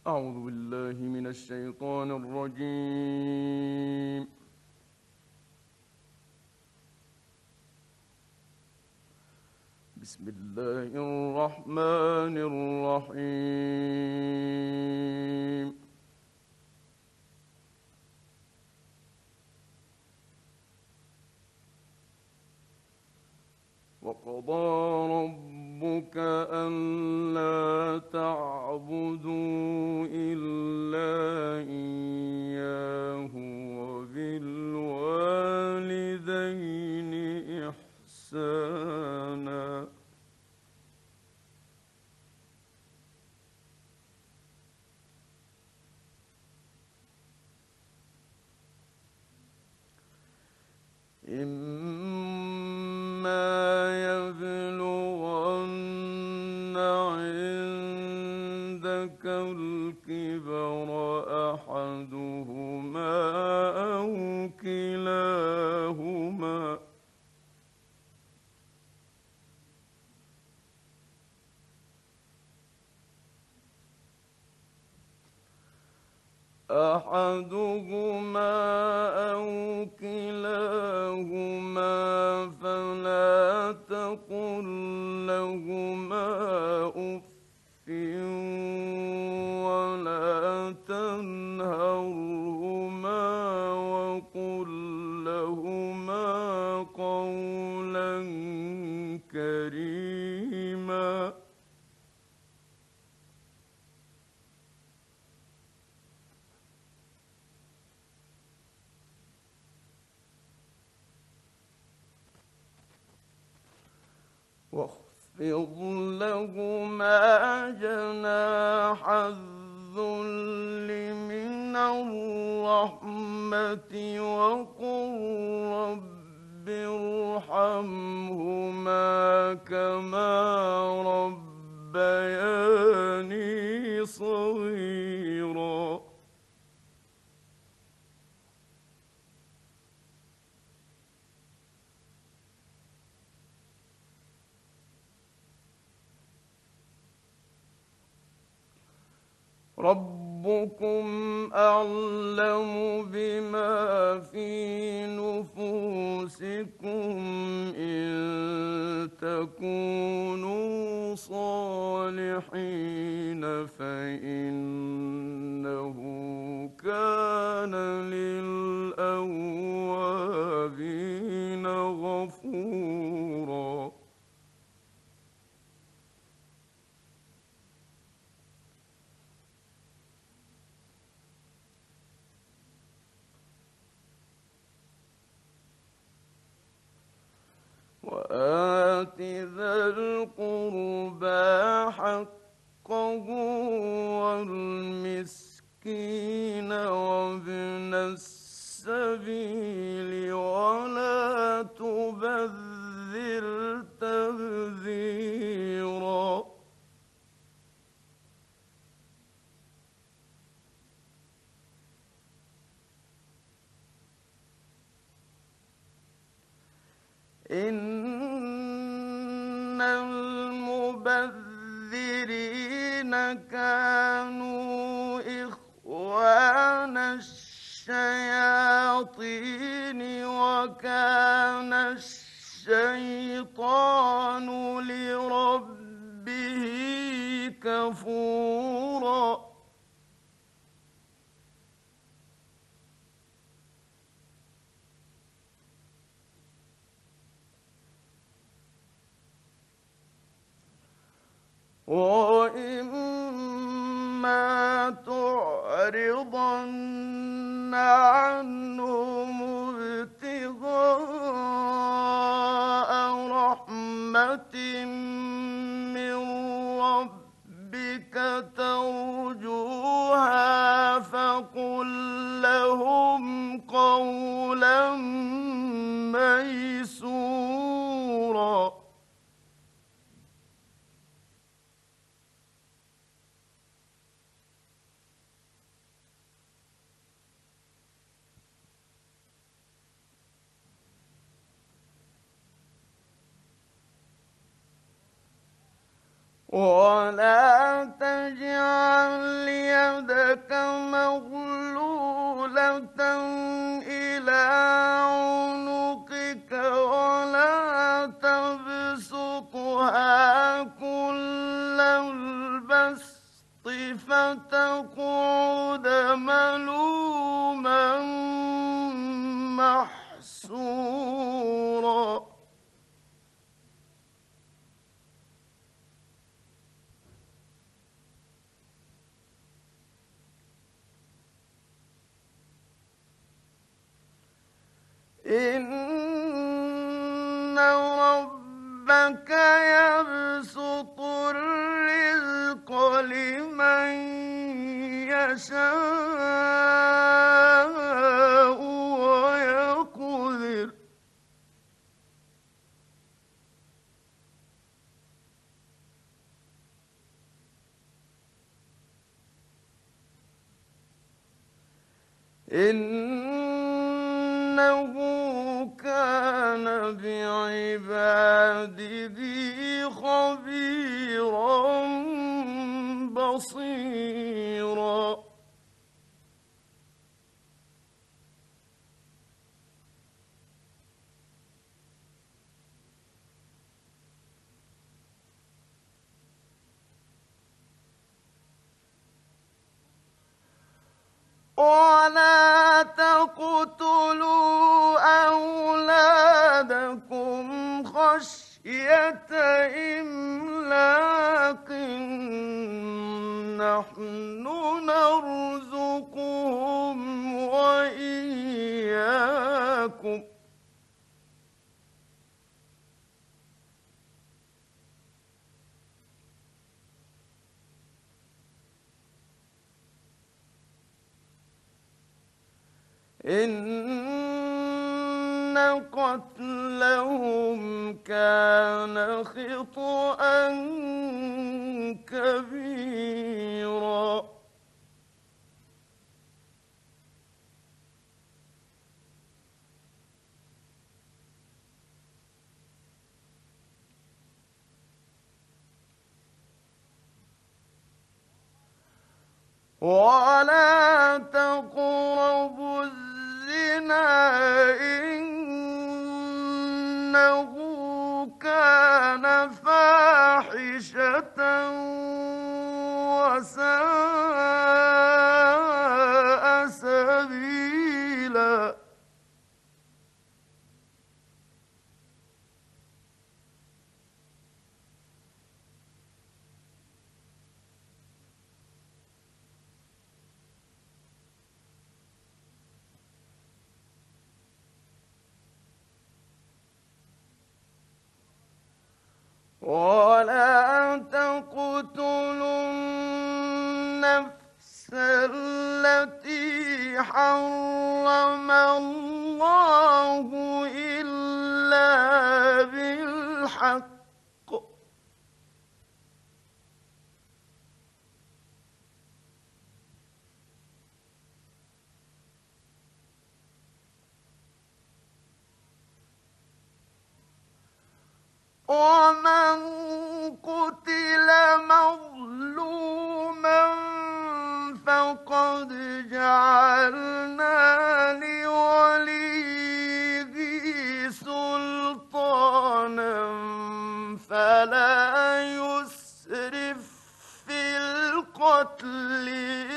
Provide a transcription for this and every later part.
أعوذ بالله من الشيطان الرجيم. بسم الله الرحمن الرحيم. وقضى ربك ألا تعبدوا إلا إياه وبالوالدين إحسانا. إما يبلغن عندك الكبر أحدهما أو كلاهما فلا تقل لهما أف ولا تنهرهما وقل لهما قولا كريما. واخفض لهما جناح الذل من الرحمة وقل رب ارحمهما كما ربياني صغيرا. ربكم أعلم بما في نفوسكم إن تكونوا صالحين فإنه كان للأوابين غفورا. وآت ذا القربى حقه والمسكين وابن السبيل ولا تبذر تبذيرا. إن المبذرين كانوا إخوان الشياطين وكان الشيطان لربه كفورا. وإما تعرضن عنهم ابتغاء رحمة من ربك ترجوها فقل لهم قولا ميسورا. ولا تجعل يدك فتقعد ملوما محسورا إن ربك يبسط الرزق لمن يشاء ويقدر إنه كان بعباده خبيرا بصيرا ولا تقتلوا أولادكم خشية إملاق نحن نرزقهم وإياكم إن قتلهم كان خطأ كبيرا ولا تقربوا الزنا إنه كان فاحشة وساء سبيلا ولا تقتلوا النفس التي حرم الله إلا بالحق ومن قتل مظلوما فقد جعلنا لوليه سلطانا فلا يسرف في القتل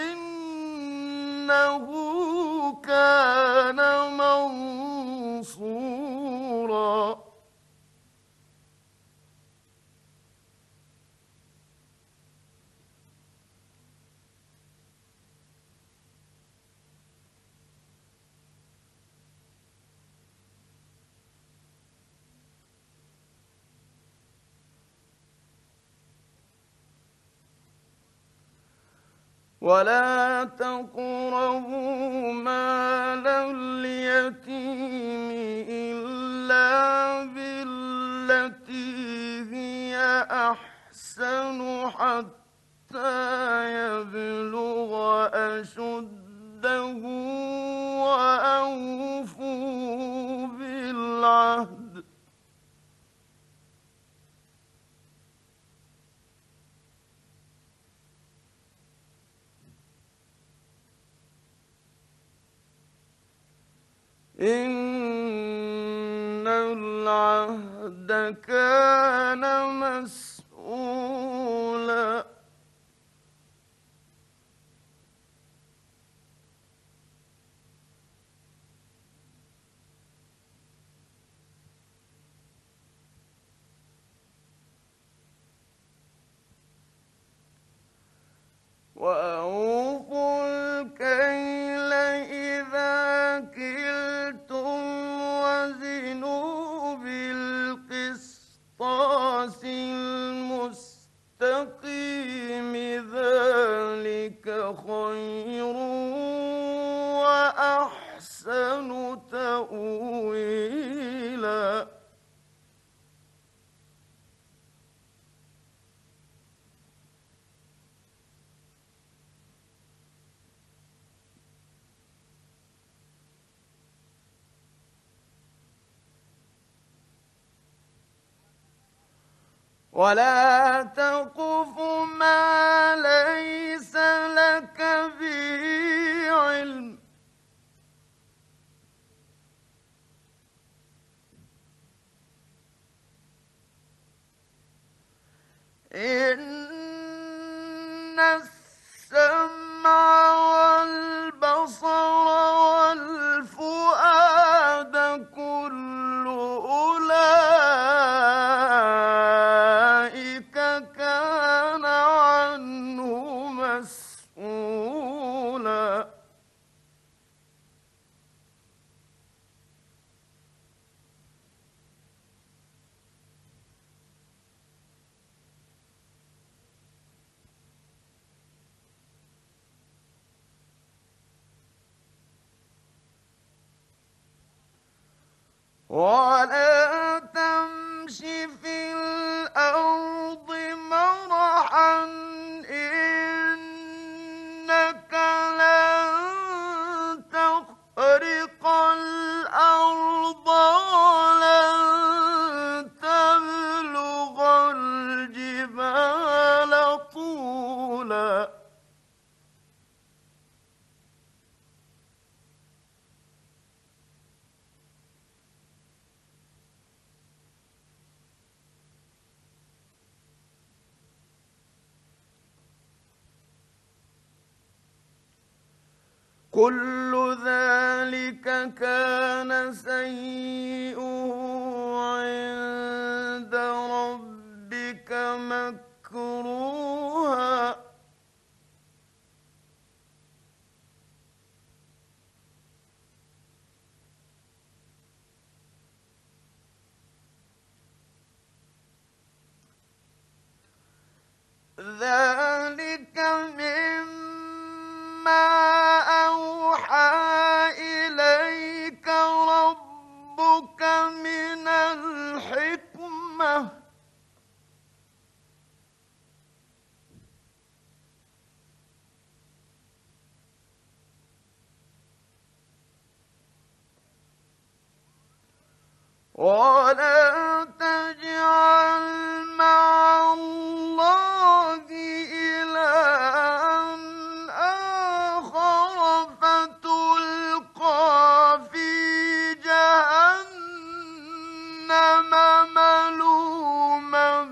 إنه كان منصورا ولا تقربوا مال اليتيم إلا بالتي هي أحسن حتى يبلغ أشده وأوفوا بالعهد إن العهد كان مسؤولا خير وأحسن تأويلا ولا تقف ما ليس لك به علم إن السمع والبصر والفؤاد كل أولئك كان عنه مسؤولا ولا تمش في الأرض مرحا إنك لن تخرق الأرض ولن تبلغ الجبال طولا كل ذلك كان سيئه عند ربك مكروها ذلك مما أوحى إليك ربك من الحكمة ولا تجعل مع الله إلها آخر فتلقى في جهنم ملوما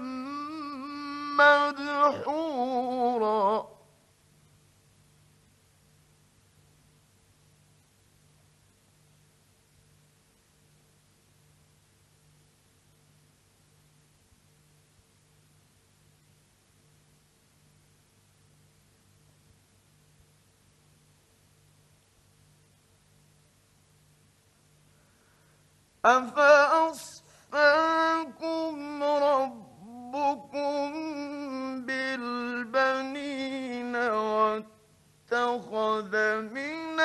مدحورا أفأصفاكم ربكم بالبنين واتخذ من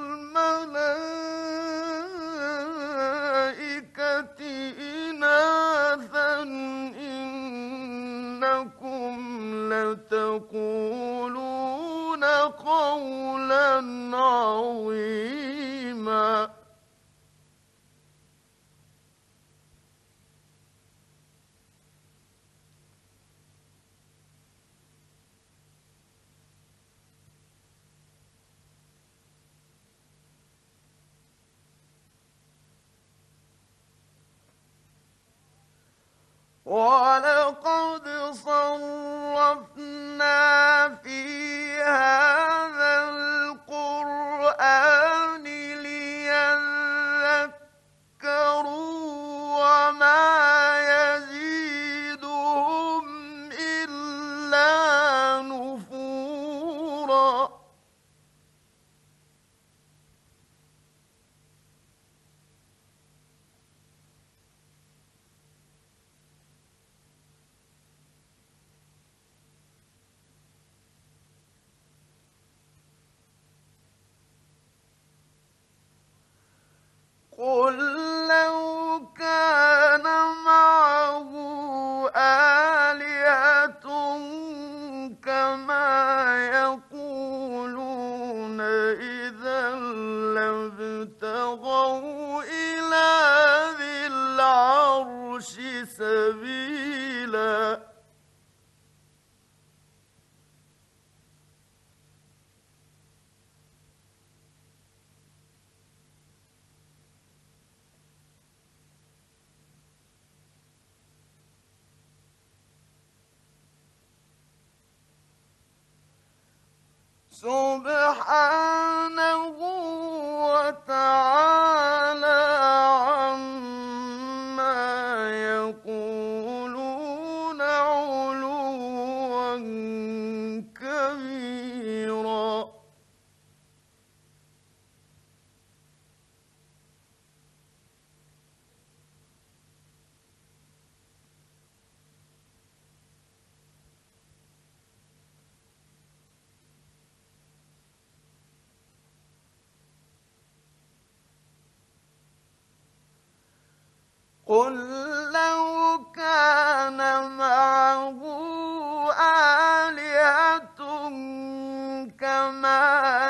الملائكة إناثا إنكم لتقولون قولا عظيما ولقد صرفنا في هذا القرآن ليذكروا وما يزيدهم إلا نفورا إذا لابتغوا إلى ذي العرش سبيلا سبحانه وتعالى عما يقولون علوا كبيرا قل لو كان معه آلهة كما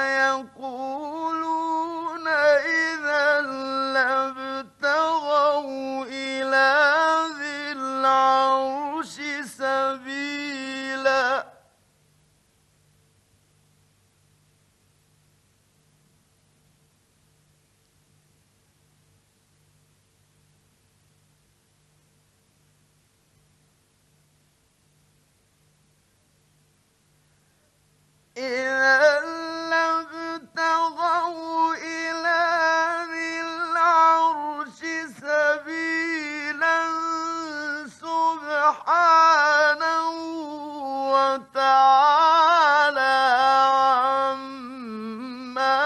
يقولون إذا لابتغوا إلى ذي العرش سبيلا إذا لابتغوا إلى ذي العرش سبيلا سبحانه وتعالى عما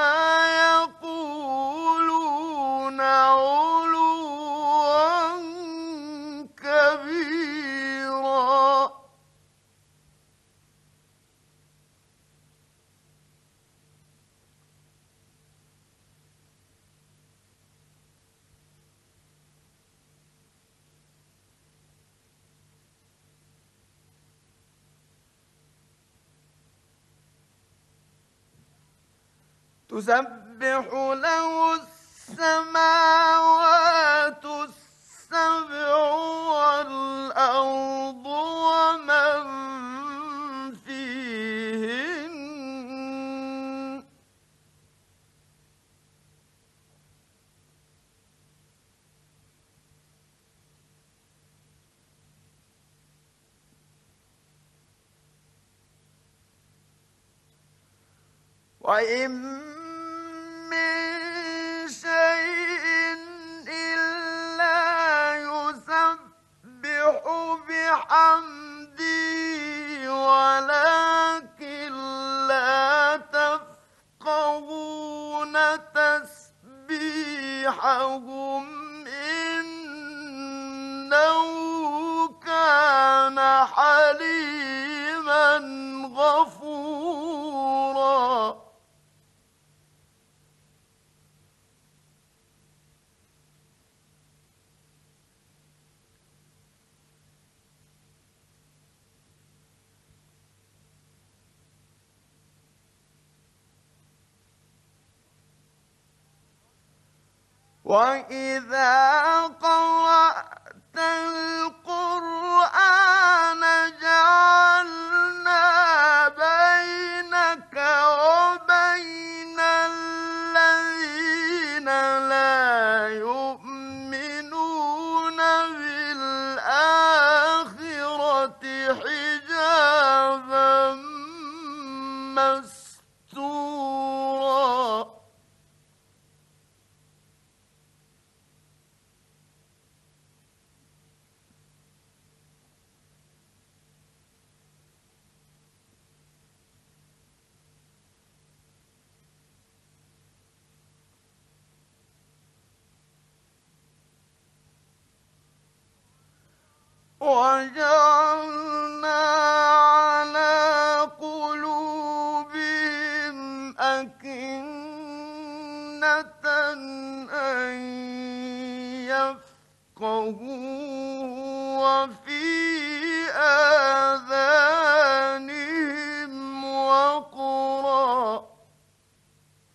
يقولون علوا كبيرا تسبح له السماوات السبع والأرض ومن فيهن وإن من شيء إلا يسبح بحمده ولكن لا تفقهون تسبيحهم إنه كان حليما غفورا وإذا قرأت القرآن جعلنا بينك وبين الذين لا يؤمنون بالآخرة حجابا مستورا وجعلنا على قلوبهم أكنة أن يفقهوا وفي آذانهم وقرا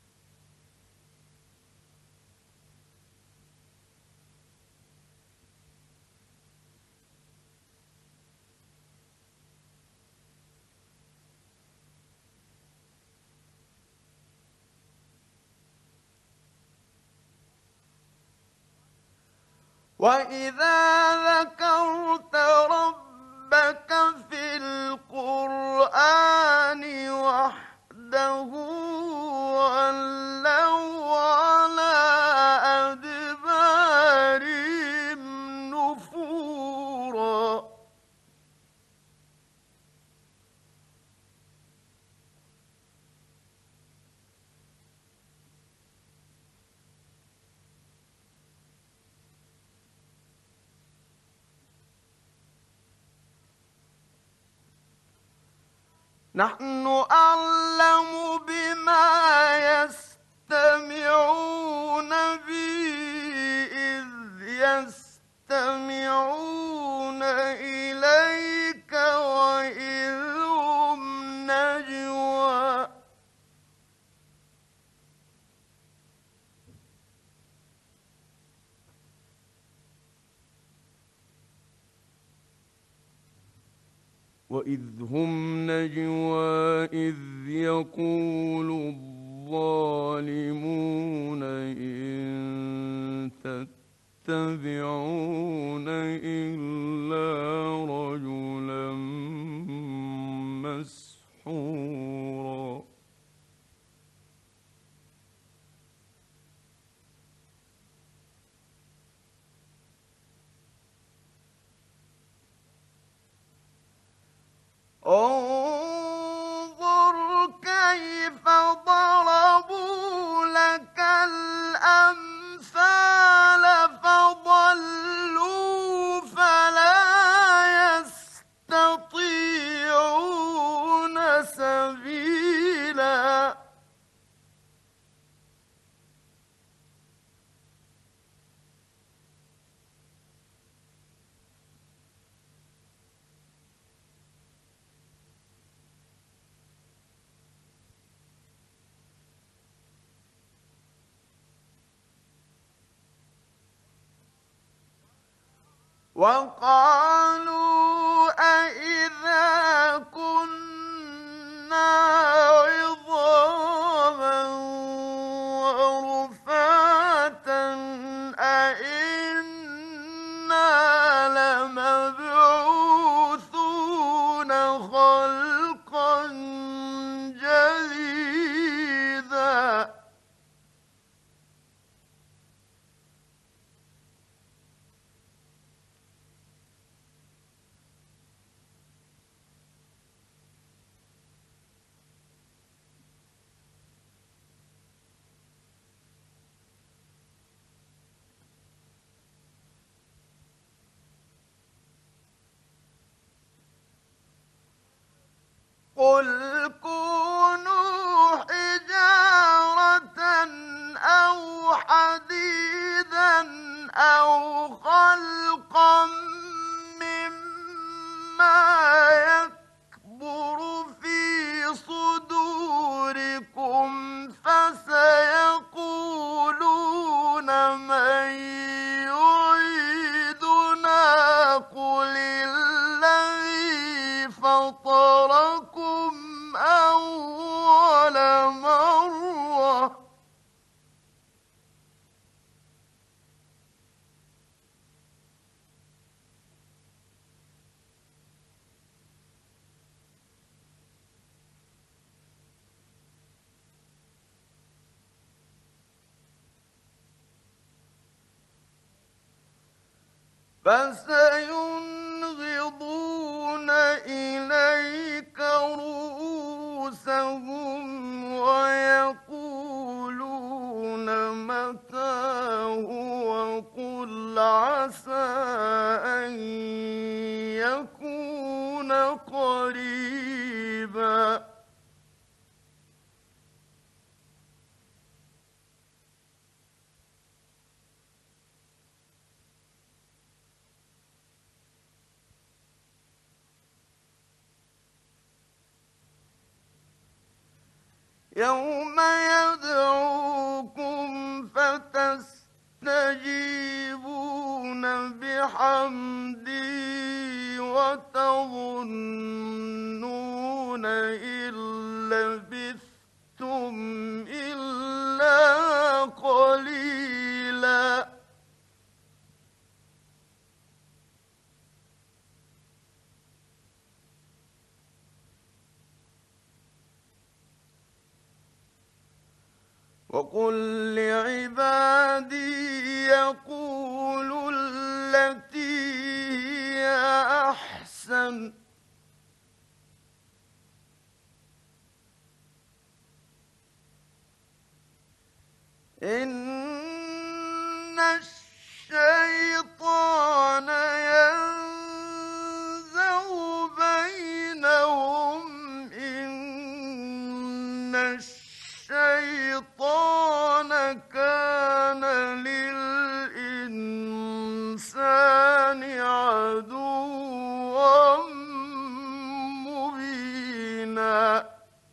وإذا ذكرت ربك في القرآن وحده ولوا على أدبارهم نفورا نحن أعلم بما يستمعون به إذ يستمعون إليك وإذ هم نجوى إذ يقول الظالمون إن تتبعون إلا رجلا مسحورا انظر كيف ضربوا لك الأمثال فضلوا فلا يستطيعون سبيلا وقالوا أإذا كنا عظاما ورفاتا أإنا لمبعوثون خلقا جديدا قل كونوا حجارة أو حديدا أو خلقا مما يكبر في صدوركم فسيقولون من يعيدنا قل الذي فطركم أول مرة فسينغضون إليك رؤوسهم ويقولون متى هو قل عسى أن يكون قريبا يوم يدعوكم فتستجيبون بحمدي وتظنون إن لبثتم إلا قليلا وقل لعبادي يقولوا التي هي أحسن إن الشيطان ينزغ بينهم إن الشيطان كان للإنسان عدوا مبينا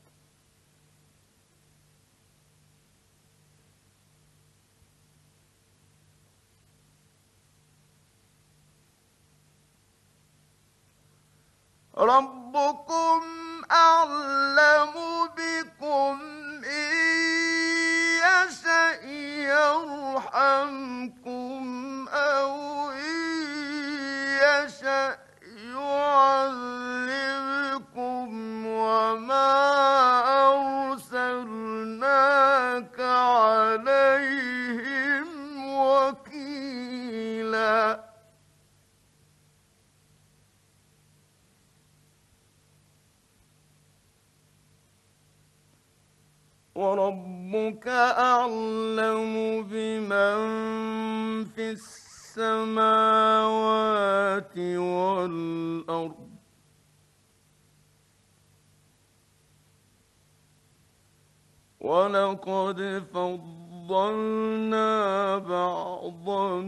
ربكم أعلم بكم إن يشأ يرحمكم أو إن يشأ يعذبكم وما أرسلناك عليهم وكيلا وربك أعلم بمن في السماوات والأرض ولقد فضلنا بعض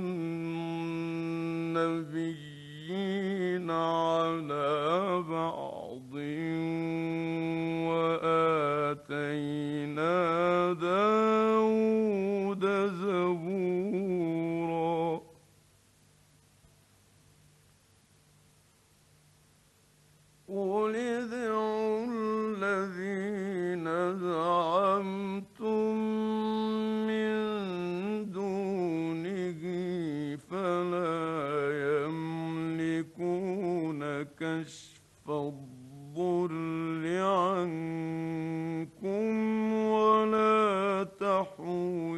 النبيين على بعض وآتينا داود زبورا قل ادعوا الذين زعمتم من دونه فلا يملكون كشف الضر عنكم ولا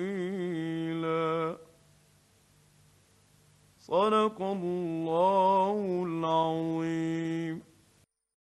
تحويلا صدق الله